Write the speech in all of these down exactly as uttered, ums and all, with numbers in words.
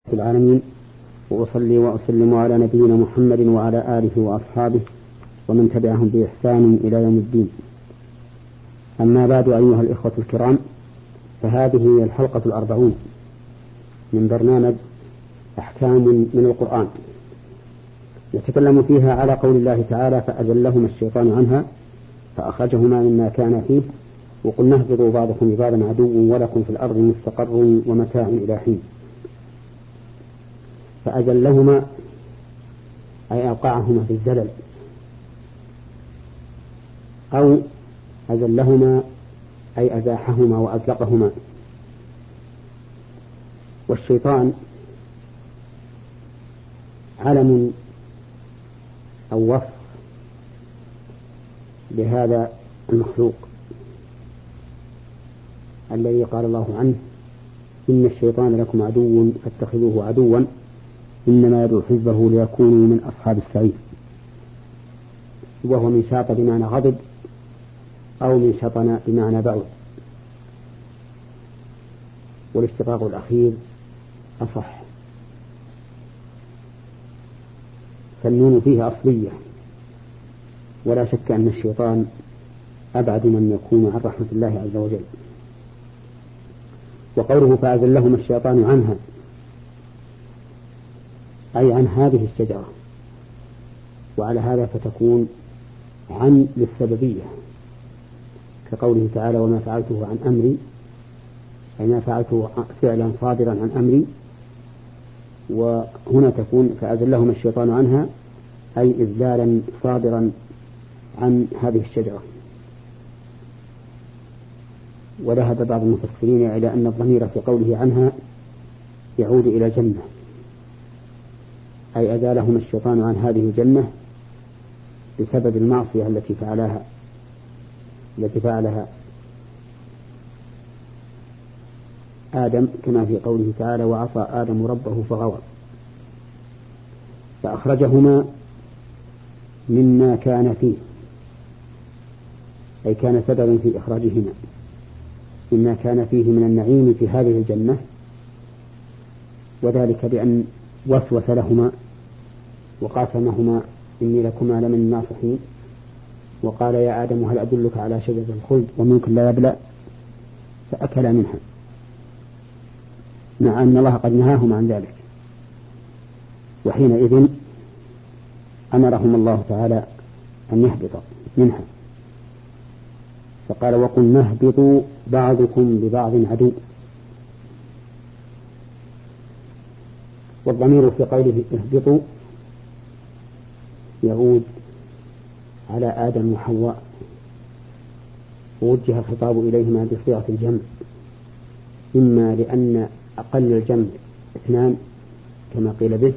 العالمين، وأصلي وأسلم على نبينا محمد وعلى آله وأصحابه ومن تبعهم بإحسان إلى يوم الدين. أما بعد، أيها الإخوة الكرام، فهذه هي الحلقة الأربعون من برنامج أحكام من القرآن، يتكلم فيها على قول الله تعالى: فأزلهما الشيطان عنها فأخرجهما مما كان فيه وقلنا اهبطوا بعضكم لبعض عدو ولكم في الأرض مستقر ومتاع إلى حين. فأزلهما أي أوقعهما في الزلل، أو أزلهما أي أزاحهما وأزلقهما. والشيطان علم أو وصف لهذا المخلوق الذي قال الله عنه: إن الشيطان لكم عدو فاتخذوه عدوا إنما يدعو حزبه ليكونوا من أصحاب السعير. وهو من شاط بمعنى غضب، أو من شطن بمعنى بعد، والاشتقاق الأخير أصح، فالنون فيه أصلية، ولا شك أن الشيطان أبعد من يكون عن رحمة الله عز وجل. وقوله فأزلهما الشيطان عنها أي عن هذه الشجرة، وعلى هذا فتكون عن للسببية، كقوله تعالى: وما فعلته عن أمري، أي ما فعلته فعلا صادرا عن أمري. وهنا تكون فأزلهما الشيطان عنها أي إذلالا صادرا عن هذه الشجرة. وذهب بعض المفسرين إلى أن الضمير في قوله عنها يعود إلى الجنة، أي أزالهما الشيطان عن هذه الجنة بسبب المعصية التي فعلها التي فعلها آدم، كما في قوله تعالى: وعصى آدم ربه فغوى. فأخرجهما مما كان فيه، أي كان سببا في إخراجهما مما كان فيه من النعيم في هذه الجنة، وذلك بأن وسوس لهما وقاسمهما: إني لكما لمن الناصحين، وقال: يا آدم هل أدلك على شجرة الخلد وملك لا يبلى، فأكلا منها، مع أن الله قد نهاهما عن ذلك. وحينئذ أمرهم الله تعالى أن يهبط منها، فقال: وقلنا اهبطوا بعضكم لبعض عدو. والضمير في قوله اهبطوا يعود على آدم وحواء، ووجه الخطاب إليهما بصيغة الجمع، إما لأن أقل الجمع اثنان كما قيل به،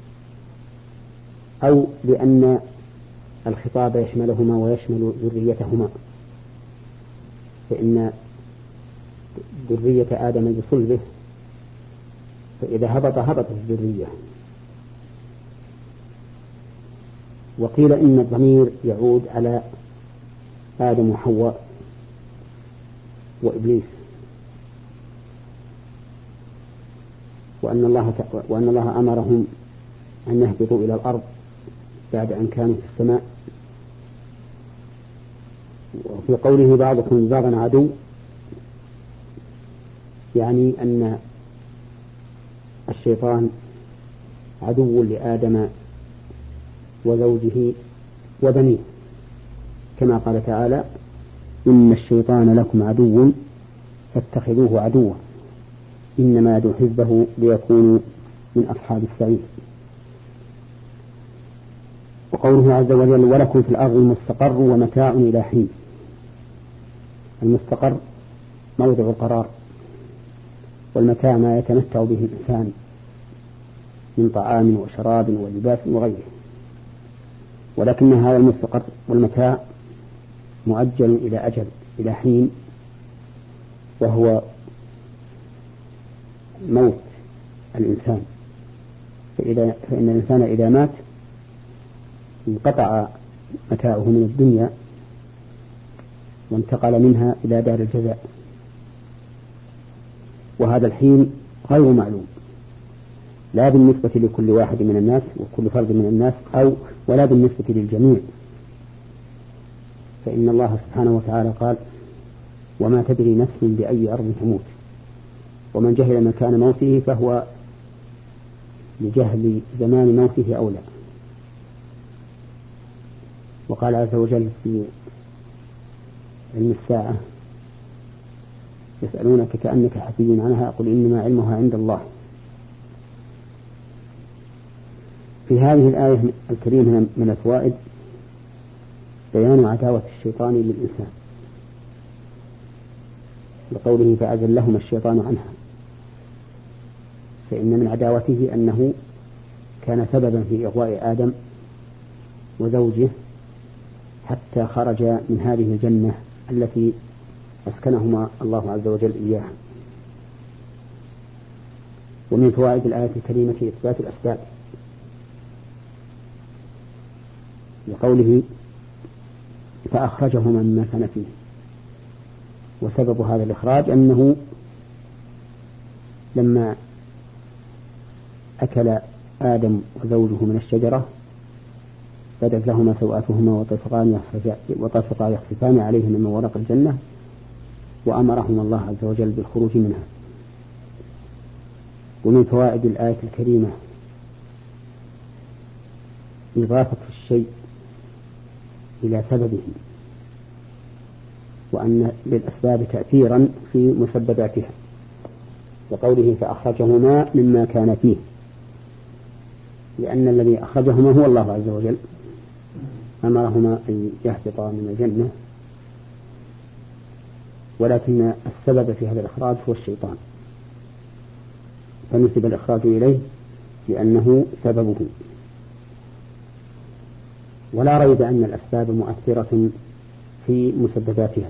أو لأن الخطاب يشملهما ويشمل ذريتهما، فإن ذرية آدم بصلبه، فإذا هبط هبطت الذرية. وقيل إن الضمير يعود على آدم وحواء وإبليس، وأن الله وأن الله أمرهم أن يهبطوا إلى الأرض بعد أن كانوا في السماء. وفي قوله بعضكم لبعض عدو، يعني أن الشيطان عدو لآدم وزوجه وبنيه، كما قال تعالى: إن الشيطان لكم عدو فاتخذوه عدوا إنما يدعو حزبه ليكونوا من أصحاب السعير. وقوله عز وجل: ولكم في الأرض مستقر ومتاع إلى حين. المستقر موضع القرار، والمتاع ما يتمتع به الإنسان من طعام وشراب ولباس وغيره. ولكن هذا المستقر والمتاع مؤجل إلى أجل، إلى حين، وهو موت الإنسان. فإذا فإن الإنسان إذا مات انقطع متاعه من الدنيا وانتقل منها إلى دار الجزاء، وهذا الحين غير معلوم، لا بالنسبة لكل واحد من الناس وكل فرد من الناس أو ولا بالنسبة للجميع، فإن الله سبحانه وتعالى قال وما تدري نفس بأي أرض تموت، ومن جهل مكان موته فهو لجهل زمان موته أولى. وقال عز وجل في علم الساعة يسألونك كأنك حفي عنها قل إنما علمها عند الله. في هذه الآية الكريمة من الفوائد بيان عداوة الشيطان للإنسان لقوله فأزلهما الشيطان عنها، فإن من عداوته أنه كان سببا في إغواء آدم وزوجه حتى خرج من هذه الجنة التي أسكنهما الله عز وجل إياها. ومن فوائد الآية الكريمة إثبات الأسباب لقوله فأخرجهما مما كان فيه، وسبب هذا الإخراج أنه لما أكل آدم وزوجه من الشجرة بدت لهما سوآتهما وطفقا يخصفان عليهما من ورق الجنة وأمرهما الله عز وجل بالخروج منها. ومن فوائد الآية الكريمة إضافة الشيء إلى سببه، وأن للأسباب تأثيرا في مسبباتها، وقوله فأخرجهما مما كان فيه، لأن الذي أخرجهما هو الله عز وجل، أمرهما أن يهبطا من الجنة، ولكن السبب في هذا الإخراج هو الشيطان، فنسب الإخراج إليه لأنه سببه. ولا ريب أن الأسباب مؤثرة في مسبباتها،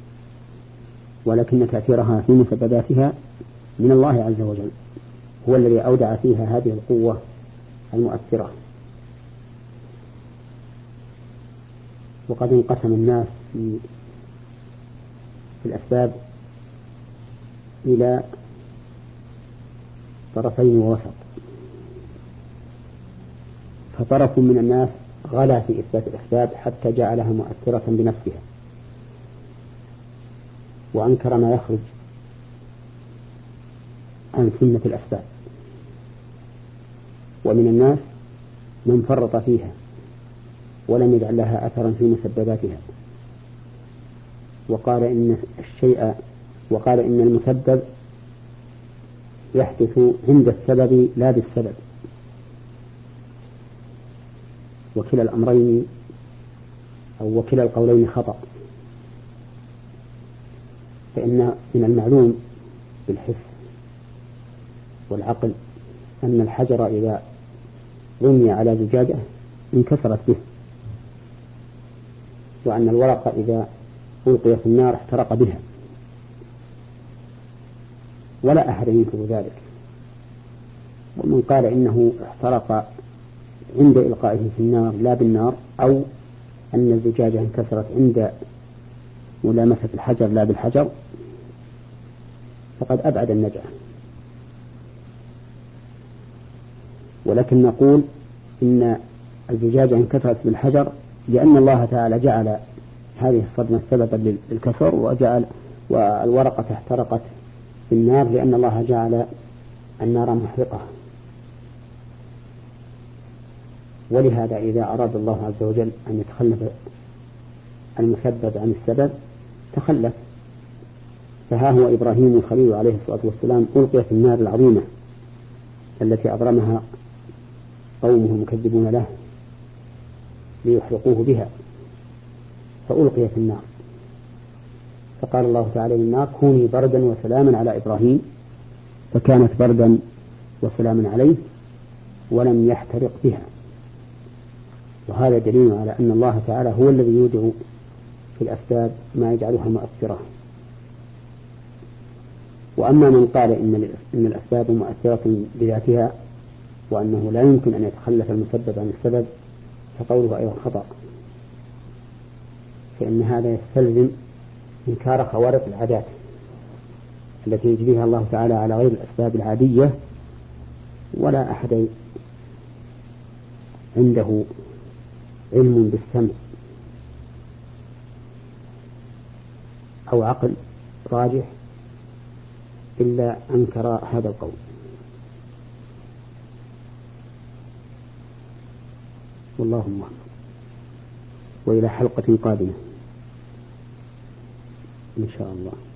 ولكن تأثيرها في مسبباتها من الله عز وجل، هو الذي أودع فيها هذه القوة المؤثرة. وقد انقسم الناس في في الأسباب إلى طرفين ووسط، فطرف من الناس غلا في إثبات الأسباب حتى جعلها مؤثرة بنفسها وأنكر ما يخرج عن سنة الأسباب، ومن الناس من فرط فيها ولم يجعل لها أثرا في مسبباتها، وقال إن الشيء وقال إن المسبب يحدث عند السبب لا بالسبب، وكلا الأمرين أو وكلا القولين خطأ، فإن من المعلوم بالحس والعقل أن الحجر إذا رمي على زجاجة انكسرت به، وأن الورق إذا ألقي في النار احترق بها، ولا أحد ينكر ذلك. ومن قال إنه احترق عند إلقائه في النار لا بالنار، أو أن الزجاجة انكسرت عند ملامسة الحجر لا بالحجر، فقد أبعد النجعة. ولكن نقول إن الزجاجة انكسرت بالحجر لأن الله تعالى جعل هذه الصدمة سببا للكسر، وجعل والورقة احترقت بالنار لأن الله جعل النار محرقة. ولهذا إذا أراد الله عز وجل أن يتخلف المسبب عن السبب تخلف. فها هو إبراهيم الخليل عليه الصلاة والسلام ألقي في النار العظيمة التي أضرمها قومه مكذبون له ليحرقوه بها، فألقي في النار، فقال الله تعالى للنار كوني بردا وسلاما على إبراهيم، فكانت بردا وسلاما عليه ولم يحترق بها. وهذا دليل على أن الله تعالى هو الذي يودع في الأسباب ما يجعلها مؤثرة. وأما من قال إن إن الأسباب مؤثرة بذاتها وأنه لا يمكن أن يتخلف المسبب عن السبب فقوله أيضا خطأ، فإن هذا يستلزم إنكار خوارق العادات التي يجريها الله تعالى على غير الأسباب العادية، ولا أحد عنده علم بالسمع أو عقل راجح إلا أنكر هذا القول. والله موفق. وإلى حلقة قادمة إن شاء الله.